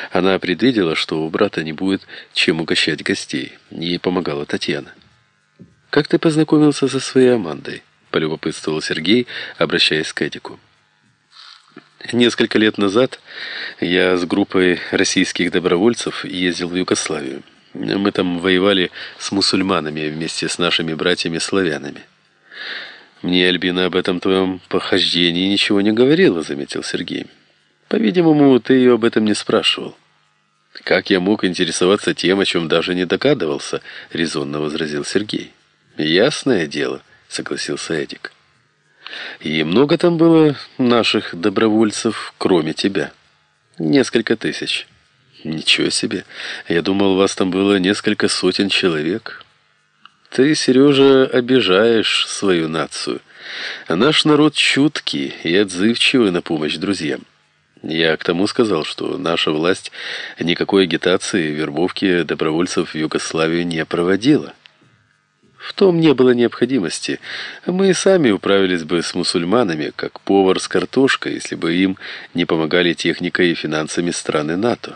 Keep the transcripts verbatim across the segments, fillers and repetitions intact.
Она предвидела, что у брата не будет чем угощать гостей. Ей помогала Татьяна. «Как ты познакомился со своей Амандой?» — полюбопытствовал Сергей, обращаясь к Эдику. «Несколько лет назад я с группой российских добровольцев ездил в Югославию. Мы там воевали с мусульманами вместе с нашими братьями-славянами». «Мне Альбина об этом твоем похождении ничего не говорила», — заметил Сергей. «По-видимому, ты ее об этом не спрашивал». «Как я мог интересоваться тем, о чем даже не догадывался?» — резонно возразил Сергей. «Ясное дело», — согласился Эдик. «И много там было наших добровольцев, кроме тебя?» «Несколько тысяч». «Ничего себе! Я думал, вас там было несколько сотен человек». «Ты, Сережа, обижаешь свою нацию. Наш народ чуткий и отзывчивый на помощь друзьям. Я к тому сказал, что наша власть никакой агитации и вербовки добровольцев в Югославию не проводила. В том не было необходимости. Мы и сами управились бы с мусульманами, как повар с картошкой, если бы им не помогали техникой и финансами страны НАТО.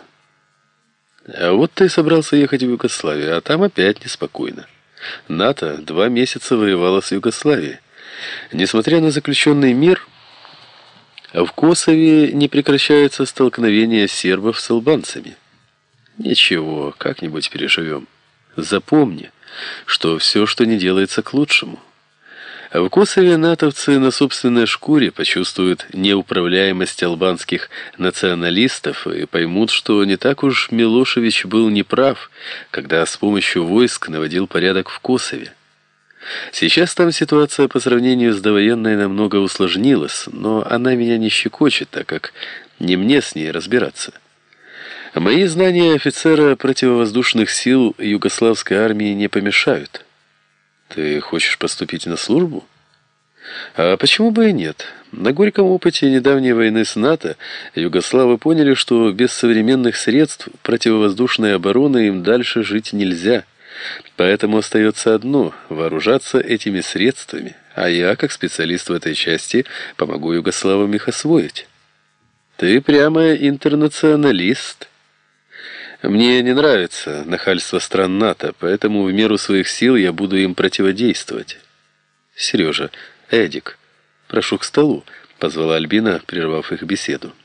А вот ты собрался ехать в Югославию, а там опять неспокойно. НАТО два месяца воевало с Югославией. Несмотря на заключенный мир, в Косове не прекращаются столкновения сербов с албанцами. Ничего, как-нибудь переживем. Запомни, что все, что не делается, к лучшему. А в Косове натовцы на собственной шкуре почувствуют неуправляемость албанских националистов и поймут, что не так уж Милошевич был неправ, когда с помощью войск наводил порядок в Косове. Сейчас там ситуация по сравнению с довоенной намного усложнилась, но она меня не щекочет, так как не мне с ней разбираться. Мои знания офицера противовоздушных сил югославской армии не помешают. Ты хочешь поступить на службу? А почему бы и нет? На горьком опыте недавней войны с НАТО югославы поняли, что без современных средств противовоздушной обороны им дальше жить нельзя. Поэтому остается одно – вооружаться этими средствами, а я, как специалист в этой части, помогу югославам их освоить. Ты прямо интернационалист. Мне не нравится нахальство стран НАТО, поэтому в меру своих сил я буду им противодействовать. Сережа, Эдик, прошу к столу, позвала Альбина, прервав их беседу.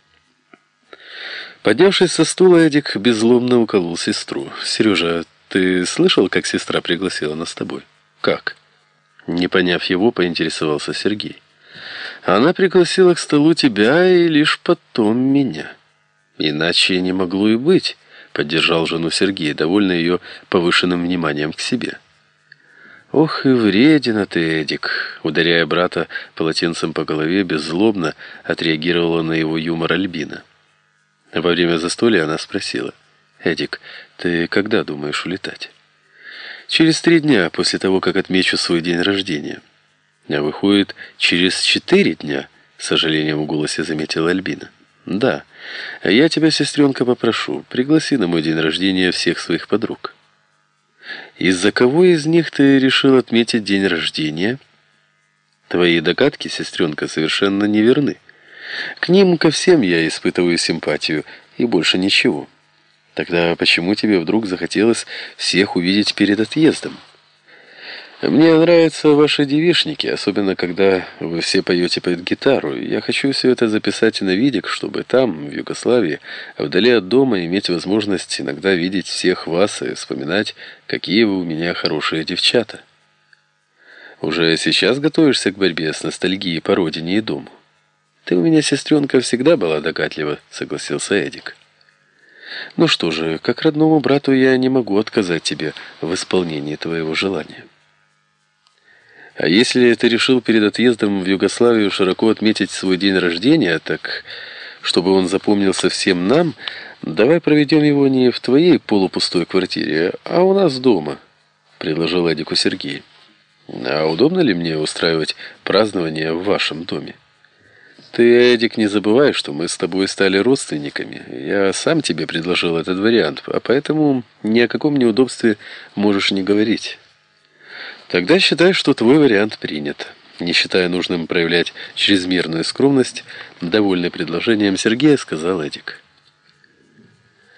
Поднявшись со стула, Эдик беззлобно уколол сестру. Сережа, ты слышал, как сестра пригласила нас с тобой? Как? Не поняв его, поинтересовался Сергей. Она пригласила к столу тебя и лишь потом меня. Иначе не могло и быть. Поддержал жену Сергей, довольный ее повышенным вниманием к себе. «Ох и вредина ты, Эдик!» Ударяя брата полотенцем по голове, беззлобно отреагировала на его юмор Альбина. Во время застолья она спросила: «Эдик, ты когда думаешь улетать?» «Через три дня после того, как отмечу свой день рождения». «А выходит, через четыре дня?» — с сожалением в голосе заметила Альбина. «Да. Я тебя, сестренка, попрошу, пригласи на мой день рождения всех своих подруг». «Из-за кого из них ты решил отметить день рождения?» «Твои догадки, сестренка, совершенно неверны. К ним ко всем я испытываю симпатию, и больше ничего. Тогда почему тебе вдруг захотелось всех увидеть перед отъездом?» «Мне нравятся ваши девичники, особенно когда вы все поете под гитару. Я хочу все это записать на видик, чтобы там, в Югославии, вдали от дома, иметь возможность иногда видеть всех вас и вспоминать, какие вы у меня хорошие девчата». «Уже сейчас готовишься к борьбе с ностальгией по родине и дому?» «Ты у меня, сестренка, всегда была догадлива», — согласился Эдик. «Ну что же, как родному брату я не могу отказать тебе в исполнении твоего желания». «А если ты решил перед отъездом в Югославию широко отметить свой день рождения, так, чтобы он запомнился всем нам, давай проведем его не в твоей полупустой квартире, а у нас дома», — предложил Эдику Сергей. «А удобно ли мне устраивать празднование в вашем доме? Ты, Эдик, не забывай, что мы с тобой стали родственниками. Я сам тебе предложил этот вариант, а поэтому ни о каком неудобстве можешь не говорить». «Тогда считай, что твой вариант принят». Не считая нужным проявлять чрезмерную скромность, довольный предложением Сергея, сказал Эдик.